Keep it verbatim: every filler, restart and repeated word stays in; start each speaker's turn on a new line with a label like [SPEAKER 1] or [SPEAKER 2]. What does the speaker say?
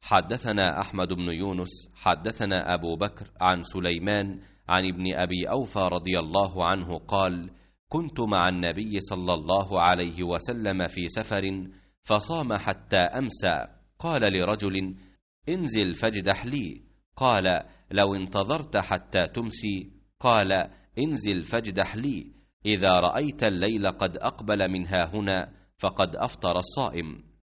[SPEAKER 1] حدثنا أحمد بن يونس حدثنا أبو بكر عن سليمان عن ابن أبي أوفى رضي الله عنه قال: كنت مع النبي صلى الله عليه وسلم في سفر فصام حتى أمسى، قال لرجل: انزل فاجدح لي، قال: لو انتظرت حتى تمسي، قال: انزل فاجدح لي، إذا رأيت الليل قد أقبل من هاهنا فقد أفطر الصائم.